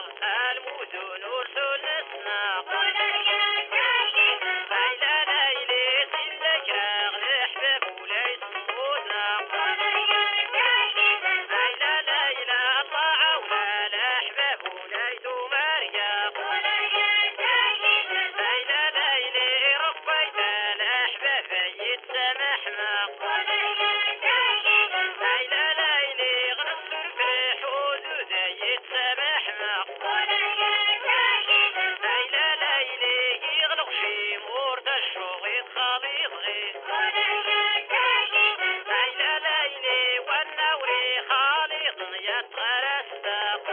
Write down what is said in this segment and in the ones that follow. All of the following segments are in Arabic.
المدن ورسول السناق ليلى ليلي سلك راغ الحباب ولا يسمونا ليلى ليلى طاعة ولا الأحباب ولا يدوم أرياق ليلى ليلي ربيت الأحباب يتسامح ماق ليلى ليلي غنصر في حدود يتسامح ماق ليلى ليلي يغلق شي مورد الشوق يتخالي صغير ليلى ليلي والنوري خالط يتغرى الساق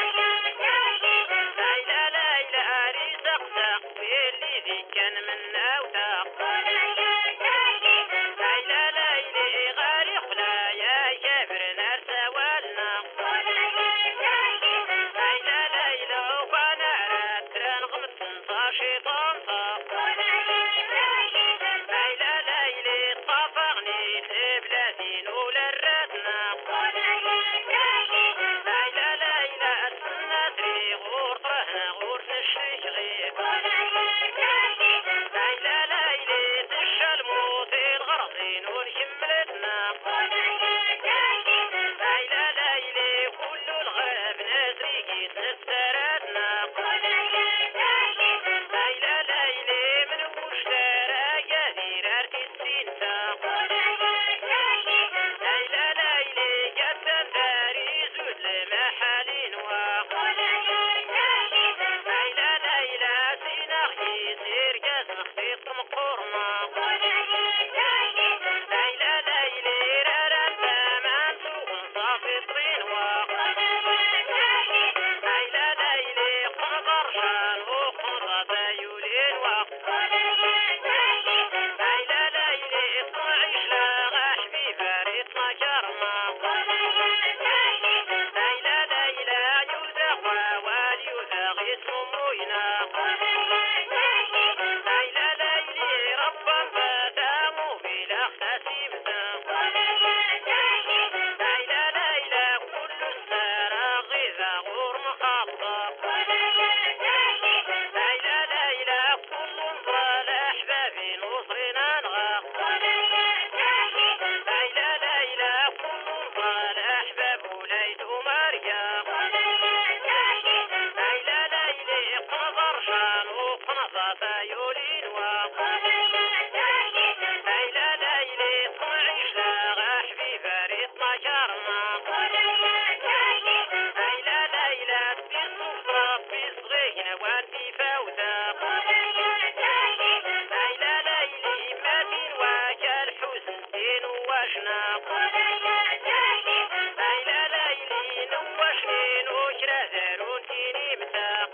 ليلى ليلى رزق ساق اللي ذي كان من أوتاق ليلى ليلي غالي خلا يا جابر نرسى والناق ليلى ليلى وانا عرات ترنغمت شيطان طاق ليلى ليلي طافغني لبلادي نول الراتنا ليلى ليلى السنة غور طرهنا غور نشريك غيب ليلى ليلي تشى الموت الغرضين ونكملتنا ليلى ليلي كل الغاب نزريكي تستردنا ليلى ليلي من وشترى قدير ارتي ليلى ليلي قدام داري زود لمحالين واق ليلى ليلى سيناغي سير قاس مخطيط مقورما ليلى ليلي راران تامان سوق صافي طرين واق ليلى ليلي قنطر شان وقنطة يولين واق ليلى ليلي اطلعيش لاغا حبيبة ريتنا كرما ليلى ليلى يوزاق واليوزاق اسمه موينا ليلى ليلي ربا فتامو بلا اختسيمتا ليلى ليلى كل السارة غيظة غور مخاطة ليلى ليلى كل نضال أحبابي نوصرنا نغاق ليلى ليلى كل نضال أحباب وليدو مرياق ليلى ليلي قنظر شان وقنظة يولين واق ليلى ليلي طمعيش لاغا حبيبة ريتنا كرما ليلى ليلى بيصوف ربي صغيك نوانتي فوتاق ليلى ليلي ما بين واكا الحزن دين واشناق ليلى ليلي نواشنين وكرا دارون ديني متاق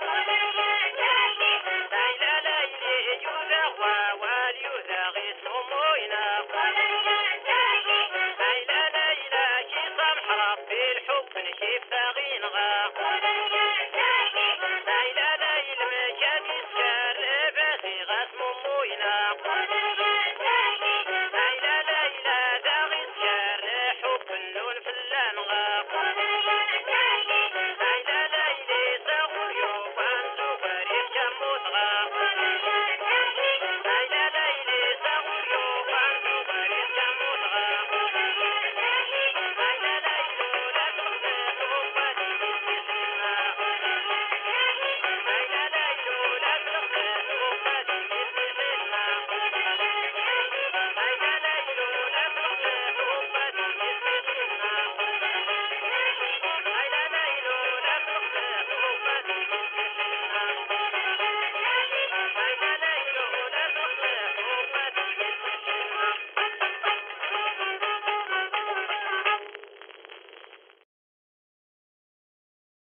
ليلى ليلي يوزاغ واليوزاغ اسمه مويناق ليلى ليلى كي صمح ربي الحب نكيف باغي نغاق ليلى ليلى مكان يسكر لباسي غاسمو مويناق ليلى ليلى داغي سكر لحب النون في اللانغاق